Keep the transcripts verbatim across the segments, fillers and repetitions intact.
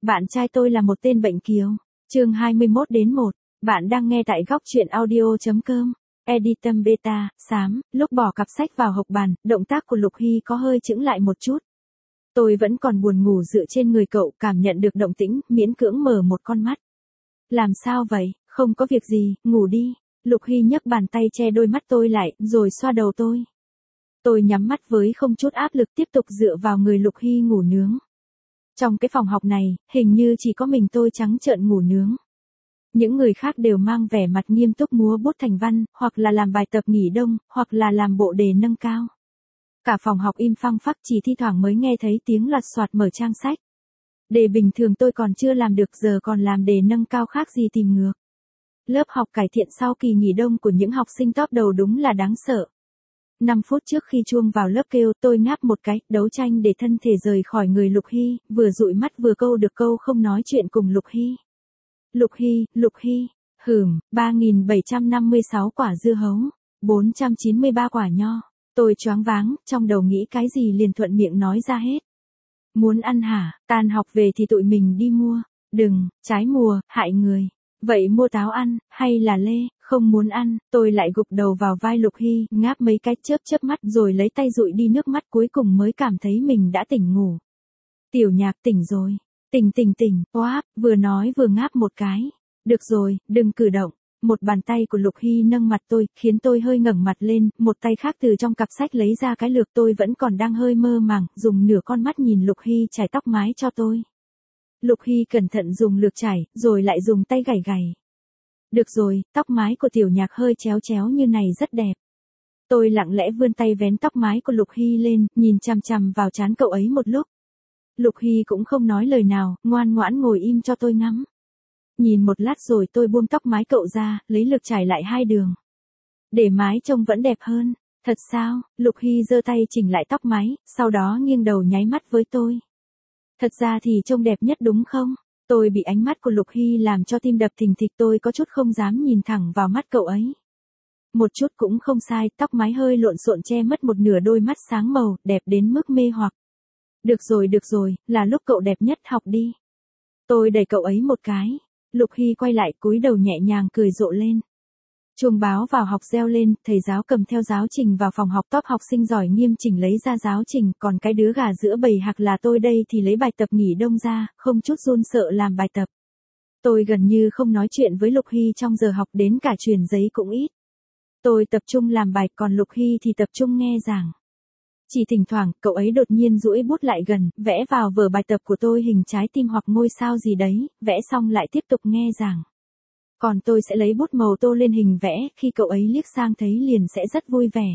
Bạn trai tôi là một tên bệnh kiều. Chương hai mươi mốt đến một. Bạn đang nghe tại góc truyện audio chấm com. Editum beta, xám, lúc bỏ cặp sách vào hộc bàn, động tác của Lục Hy có hơi chững lại một chút. Tôi vẫn còn buồn ngủ dựa trên người cậu, cảm nhận được động tĩnh, miễn cưỡng mở một con mắt. Làm sao vậy, không có việc gì, ngủ đi. Lục Hy nhấc bàn tay che đôi mắt tôi lại, rồi xoa đầu tôi. Tôi nhắm mắt với không chút áp lực tiếp tục dựa vào người Lục Hy ngủ nướng. Trong cái phòng học này, hình như chỉ có mình tôi trắng trợn ngủ nướng. Những người khác đều mang vẻ mặt nghiêm túc múa bút thành văn, hoặc là làm bài tập nghỉ đông, hoặc là làm bộ đề nâng cao. Cả phòng học im phăng phắc, chỉ thi thoảng mới nghe thấy tiếng loạt soạt mở trang sách. Đề bình thường tôi còn chưa làm được, giờ còn làm đề nâng cao khác gì tìm ngược. Lớp học cải thiện sau kỳ nghỉ đông của những học sinh top đầu đúng là đáng sợ. năm phút trước khi chuông vào lớp kêu, tôi ngáp một cái, đấu tranh để thân thể rời khỏi người Lục Hy, vừa dụi mắt vừa câu được câu không nói chuyện cùng Lục Hy. Lục Hy, Lục Hy, hửm, ba nghìn bảy trăm năm mươi sáu quả dưa hấu, bốn trăm chín mươi ba quả nho. Tôi choáng váng, trong đầu nghĩ cái gì liền thuận miệng nói ra hết. Muốn ăn hả, tan học về thì tụi mình đi mua. Đừng, trái mùa, hại người. Vậy mua táo ăn, hay là lê? Không muốn ăn. Tôi lại gục đầu vào vai Lục Hy, ngáp mấy cái chớp chớp mắt rồi lấy tay dụi đi nước mắt, cuối cùng mới cảm thấy mình đã tỉnh ngủ. Tiểu Nhạc tỉnh rồi. Tỉnh tỉnh tỉnh, oáp, vừa nói vừa ngáp một cái. Được rồi, đừng cử động. Một bàn tay của Lục Hy nâng mặt tôi, khiến tôi hơi ngẩng mặt lên, một tay khác từ trong cặp sách lấy ra cái lược, tôi vẫn còn đang hơi mơ màng, dùng nửa con mắt nhìn Lục Hy chải tóc mái cho tôi. Lục Hy cẩn thận dùng lược chải, rồi lại dùng tay gảy gảy. Được rồi, tóc mái của Tiểu Nhạc hơi chéo chéo như này rất đẹp. Tôi lặng lẽ vươn tay vén tóc mái của Lục Hy lên, nhìn chằm chằm vào trán cậu ấy một lúc. Lục Hy cũng không nói lời nào, ngoan ngoãn ngồi im cho tôi ngắm. Nhìn một lát rồi tôi buông tóc mái cậu ra, lấy lược chải lại hai đường. Để mái trông vẫn đẹp hơn. Thật sao? Lục Hy giơ tay chỉnh lại tóc mái, sau đó nghiêng đầu nháy mắt với tôi. Thật ra thì trông đẹp nhất đúng không? Tôi bị ánh mắt của Lục Hy làm cho tim đập thình thịch, tôi có chút không dám nhìn thẳng vào mắt cậu ấy. Một chút cũng không sai, tóc mái hơi lộn xộn che mất một nửa đôi mắt sáng màu, đẹp đến mức mê hoặc. Được rồi được rồi, là lúc cậu đẹp nhất, học đi. Tôi đẩy cậu ấy một cái. Lục Hy quay lại, cúi đầu nhẹ nhàng cười rộ lên. Chuông báo vào học reo lên, thầy giáo cầm theo giáo trình vào phòng học, top học sinh giỏi nghiêm chỉnh lấy ra giáo trình, còn cái đứa gà giữa bầy hạc là tôi đây thì lấy bài tập nghỉ đông ra, không chút run sợ làm bài tập. Tôi gần như không nói chuyện với Lục Hy trong giờ học, đến cả truyền giấy cũng ít. Tôi tập trung làm bài, còn Lục Hy thì tập trung nghe giảng. Chỉ thỉnh thoảng, cậu ấy đột nhiên duỗi bút lại gần, vẽ vào vở bài tập của tôi hình trái tim hoặc ngôi sao gì đấy, vẽ xong lại tiếp tục nghe giảng. Còn tôi sẽ lấy bút màu tô lên hình vẽ, khi cậu ấy liếc sang thấy liền sẽ rất vui vẻ.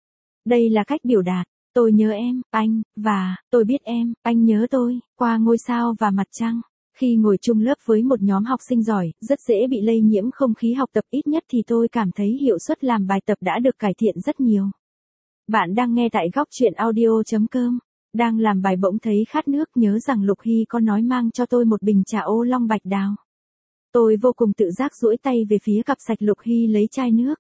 Đây là cách biểu đạt, tôi nhớ em, anh, và, tôi biết em, anh nhớ tôi, qua ngôi sao và mặt trăng. Khi ngồi chung lớp với một nhóm học sinh giỏi, rất dễ bị lây nhiễm không khí học tập, ít nhất thì tôi cảm thấy hiệu suất làm bài tập đã được cải thiện rất nhiều. Bạn đang nghe tại góc truyện audio chấm com. Đang làm bài bỗng thấy khát nước, nhớ rằng Lục Hy có nói mang cho tôi một bình trà ô long bạch đào. Tôi vô cùng tự giác duỗi tay về phía cặp sạch Lục Hy lấy chai nước.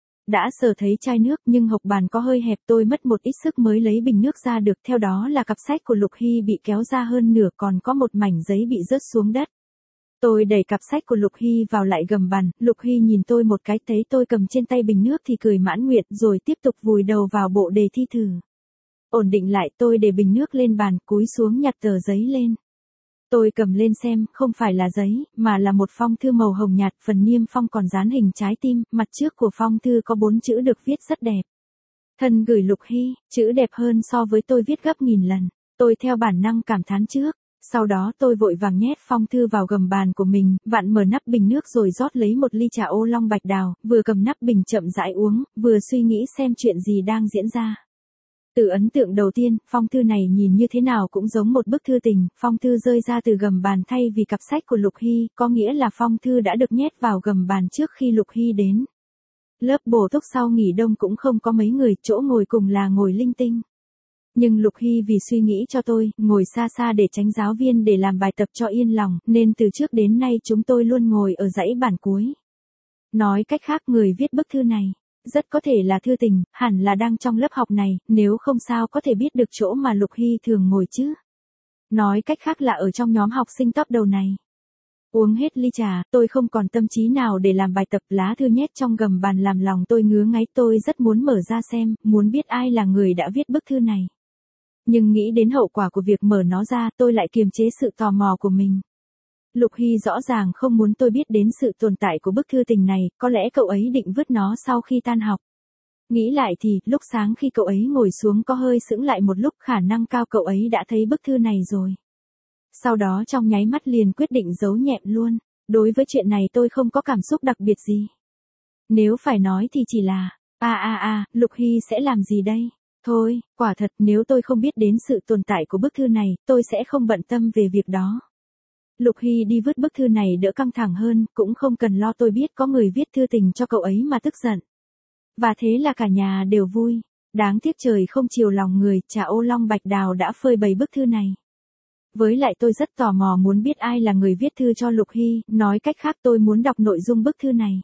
Đã sờ thấy chai nước nhưng hộc bàn có hơi hẹp, tôi mất một ít sức mới lấy bình nước ra được, theo đó là cặp sách của Lục Hy bị kéo ra hơn nửa, còn có một mảnh giấy bị rớt xuống đất. Tôi đẩy cặp sách của Lục Hy vào lại gầm bàn, Lục Hy nhìn tôi một cái, thấy tôi cầm trên tay bình nước thì cười mãn nguyện, rồi tiếp tục vùi đầu vào bộ đề thi thử. Ổn định lại, tôi để bình nước lên bàn, cúi xuống nhặt tờ giấy lên. Tôi cầm lên xem, không phải là giấy, mà là một phong thư màu hồng nhạt, phần niêm phong còn dán hình trái tim, mặt trước của phong thư có bốn chữ được viết rất đẹp. Thân gửi Lục Hy, chữ đẹp hơn so với tôi viết gấp nghìn lần. Tôi theo bản năng cảm thán trước. Sau đó tôi vội vàng nhét phong thư vào gầm bàn của mình, vặn mở nắp bình nước rồi rót lấy một ly trà ô long bạch đào, vừa cầm nắp bình chậm rãi uống, vừa suy nghĩ xem chuyện gì đang diễn ra. Từ ấn tượng đầu tiên, phong thư này nhìn như thế nào cũng giống một bức thư tình, phong thư rơi ra từ gầm bàn thay vì cặp sách của Lục Hy, có nghĩa là phong thư đã được nhét vào gầm bàn trước khi Lục Hy đến. Lớp bổ túc sau nghỉ đông cũng không có mấy người, chỗ ngồi cùng là ngồi linh tinh. Nhưng Lục Hy vì suy nghĩ cho tôi, ngồi xa xa để tránh giáo viên để làm bài tập cho yên lòng, nên từ trước đến nay chúng tôi luôn ngồi ở dãy bàn cuối. Nói cách khác, người viết bức thư này, rất có thể là thư tình, hẳn là đang trong lớp học này, nếu không sao có thể biết được chỗ mà Lục Hy thường ngồi chứ. Nói cách khác là ở trong nhóm học sinh top đầu này. Uống hết ly trà, tôi không còn tâm trí nào để làm bài tập, lá thư nhét trong gầm bàn làm lòng tôi ngứa ngáy, tôi rất muốn mở ra xem, muốn biết ai là người đã viết bức thư này. Nhưng nghĩ đến hậu quả của việc mở nó ra, tôi lại kiềm chế sự tò mò của mình. Lục Hy rõ ràng không muốn tôi biết đến sự tồn tại của bức thư tình này, có lẽ cậu ấy định vứt nó sau khi tan học. Nghĩ lại thì, lúc sáng khi cậu ấy ngồi xuống có hơi sững lại một lúc, khả năng cao cậu ấy đã thấy bức thư này rồi. Sau đó trong nháy mắt liền quyết định giấu nhẹm luôn. Đối với chuyện này tôi không có cảm xúc đặc biệt gì. Nếu phải nói thì chỉ là, a a a, Lục Hy sẽ làm gì đây? Thôi, quả thật nếu tôi không biết đến sự tồn tại của bức thư này, tôi sẽ không bận tâm về việc đó. Lục Hy đi vứt bức thư này đỡ căng thẳng hơn, cũng không cần lo tôi biết có người viết thư tình cho cậu ấy mà tức giận. Và thế là cả nhà đều vui. Đáng tiếc trời không chiều lòng người, Trà Ô Long Bạch Đào đã phơi bày bức thư này. Với lại tôi rất tò mò muốn biết ai là người viết thư cho Lục Hy, nói cách khác tôi muốn đọc nội dung bức thư này.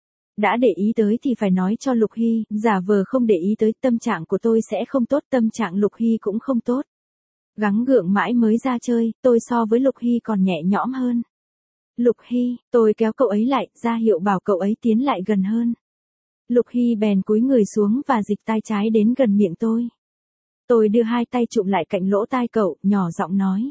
Đã để ý tới thì phải nói cho Lục Hy, giả vờ không để ý tới, tâm trạng của tôi sẽ không tốt, tâm trạng Lục Hy cũng không tốt. Gắng gượng mãi mới ra chơi, tôi so với Lục Hy còn nhẹ nhõm hơn. Lục Hy, tôi kéo cậu ấy lại, ra hiệu bảo cậu ấy tiến lại gần hơn. Lục Hy bèn cúi người xuống và dịch tai trái đến gần miệng tôi. Tôi đưa hai tay chụm lại cạnh lỗ tai cậu, nhỏ giọng nói.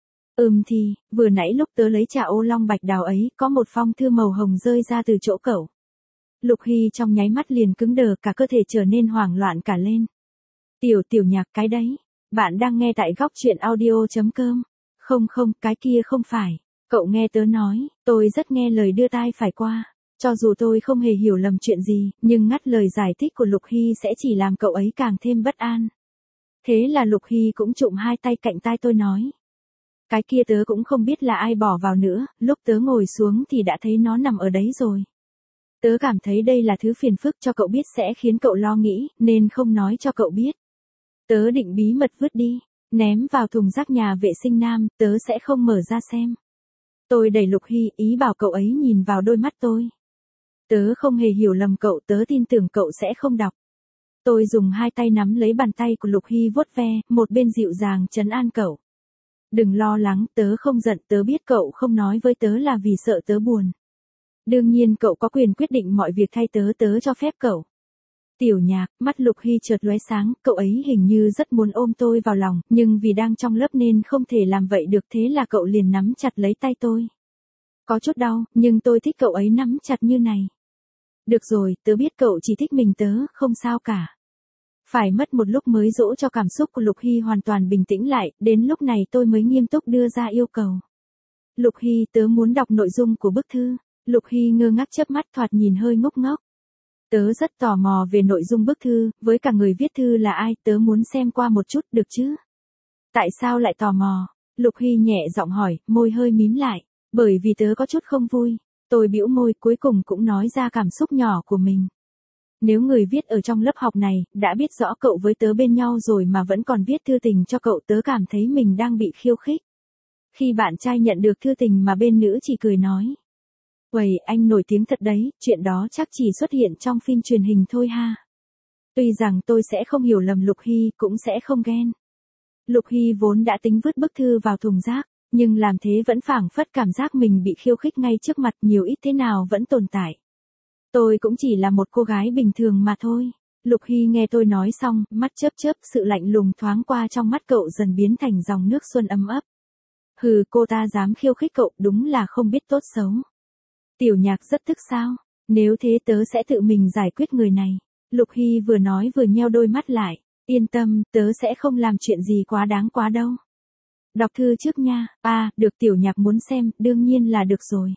Ừm thì, vừa nãy lúc tớ lấy Trà Ô Long Bạch Đào ấy, có một phong thư màu hồng rơi ra từ chỗ cậu. Lục Hy trong nháy mắt liền cứng đờ, cả cơ thể trở nên hoảng loạn cả lên. Tiểu tiểu nhạc cái đấy. Bạn đang nghe tại góc truyện audio chấm com. Không không, cái kia không phải. Cậu nghe tớ nói, tôi rất nghe lời đưa tai phải qua. Cho dù tôi không hề hiểu lầm chuyện gì, nhưng ngắt lời giải thích của Lục Hy sẽ chỉ làm cậu ấy càng thêm bất an. Thế là Lục Hy cũng chụm hai tay cạnh tai tôi nói. Cái kia tớ cũng không biết là ai bỏ vào nữa, lúc tớ ngồi xuống thì đã thấy nó nằm ở đấy rồi. Tớ cảm thấy đây là thứ phiền phức cho cậu biết sẽ khiến cậu lo nghĩ, nên không nói cho cậu biết. Tớ định bí mật vứt đi, ném vào thùng rác nhà vệ sinh nam, tớ sẽ không mở ra xem. Tôi đẩy Lục Hy, ý bảo cậu ấy nhìn vào đôi mắt tôi. Tớ không hề hiểu lầm cậu, tớ tin tưởng cậu sẽ không đọc. Tôi dùng hai tay nắm lấy bàn tay của Lục Hy vuốt ve, một bên dịu dàng trấn an cậu. Đừng lo lắng, tớ không giận, tớ biết cậu không nói với tớ là vì sợ tớ buồn. Đương nhiên cậu có quyền quyết định mọi việc thay tớ, tớ cho phép cậu. Tiểu nhạc, mắt Lục Hy chợt lóe sáng, cậu ấy hình như rất muốn ôm tôi vào lòng, nhưng vì đang trong lớp nên không thể làm vậy được, thế là cậu liền nắm chặt lấy tay tôi. Có chút đau, nhưng tôi thích cậu ấy nắm chặt như này. Được rồi, tớ biết cậu chỉ thích mình tớ, không sao cả. Phải mất một lúc mới dỗ cho cảm xúc của Lục Hy hoàn toàn bình tĩnh lại, đến lúc này tôi mới nghiêm túc đưa ra yêu cầu. Lục Hy, tớ muốn đọc nội dung của bức thư. Lục Hy ngơ ngác chớp mắt, thoạt nhìn hơi ngốc ngốc. Tớ rất tò mò về nội dung bức thư, với cả người viết thư là ai, tớ muốn xem qua một chút, được chứ? Tại sao lại tò mò? Lục Hy nhẹ giọng hỏi, môi hơi mím lại. Bởi vì tớ có chút không vui. Tôi bĩu môi, cuối cùng cũng nói ra cảm xúc nhỏ của mình. Nếu người viết ở trong lớp học này, đã biết rõ cậu với tớ bên nhau rồi mà vẫn còn viết thư tình cho cậu, tớ cảm thấy mình đang bị khiêu khích. Khi bạn trai nhận được thư tình mà bên nữ chỉ cười nói. Uầy, anh nổi tiếng thật đấy, chuyện đó chắc chỉ xuất hiện trong phim truyền hình thôi ha. Tuy rằng tôi sẽ không hiểu lầm Lục Hy, cũng sẽ không ghen. Lục Hy vốn đã tính vứt bức thư vào thùng rác, nhưng làm thế vẫn phảng phất cảm giác mình bị khiêu khích ngay trước mặt, nhiều ít thế nào vẫn tồn tại. Tôi cũng chỉ là một cô gái bình thường mà thôi. Lục Hy nghe tôi nói xong, mắt chớp chớp, sự lạnh lùng thoáng qua trong mắt cậu dần biến thành dòng nước xuân ấm ấp. Hừ, cô ta dám khiêu khích cậu, đúng là không biết tốt xấu. Tiểu nhạc rất tức sao? Nếu thế tớ sẽ tự mình giải quyết người này. Lục Hy vừa nói vừa nheo đôi mắt lại. Yên tâm, tớ sẽ không làm chuyện gì quá đáng quá đâu. Đọc thư trước nha. À, được, tiểu nhạc muốn xem, đương nhiên là được rồi.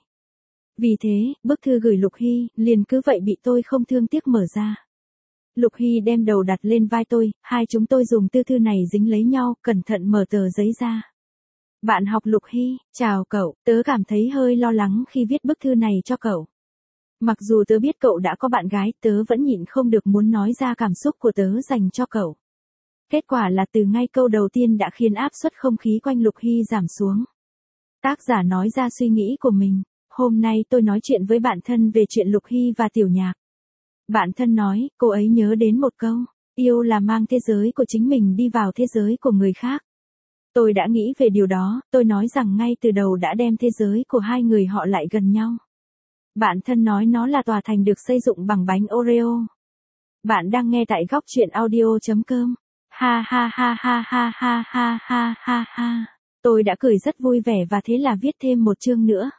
Vì thế, bức thư gửi Lục Hy, liền cứ vậy bị tôi không thương tiếc mở ra. Lục Hy đem đầu đặt lên vai tôi, hai chúng tôi dùng tư thư này dính lấy nhau, cẩn thận mở tờ giấy ra. Bạn học Lục Hy, chào cậu, tớ cảm thấy hơi lo lắng khi viết bức thư này cho cậu. Mặc dù tớ biết cậu đã có bạn gái, tớ vẫn nhịn không được muốn nói ra cảm xúc của tớ dành cho cậu. Kết quả là từ ngay câu đầu tiên đã khiến áp suất không khí quanh Lục Hy giảm xuống. Tác giả nói ra suy nghĩ của mình. Hôm nay tôi nói chuyện với bạn thân về chuyện Lục Hy và Tiểu Nhạc. Bạn thân nói, cô ấy nhớ đến một câu, yêu là mang thế giới của chính mình đi vào thế giới của người khác. Tôi đã nghĩ về điều đó, tôi nói rằng ngay từ đầu đã đem thế giới của hai người họ lại gần nhau. Bạn thân nói nó là tòa thành được xây dựng bằng bánh Oreo. Bạn đang nghe tại góc chuyện audio chấm com. Ha ha ha ha ha ha ha ha ha ha. Tôi đã cười rất vui vẻ và thế là viết thêm một chương nữa.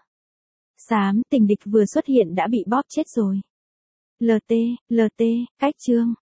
Xám, tình địch vừa xuất hiện đã bị bóp chết rồi. lờ tê, lờ tê, cách chương.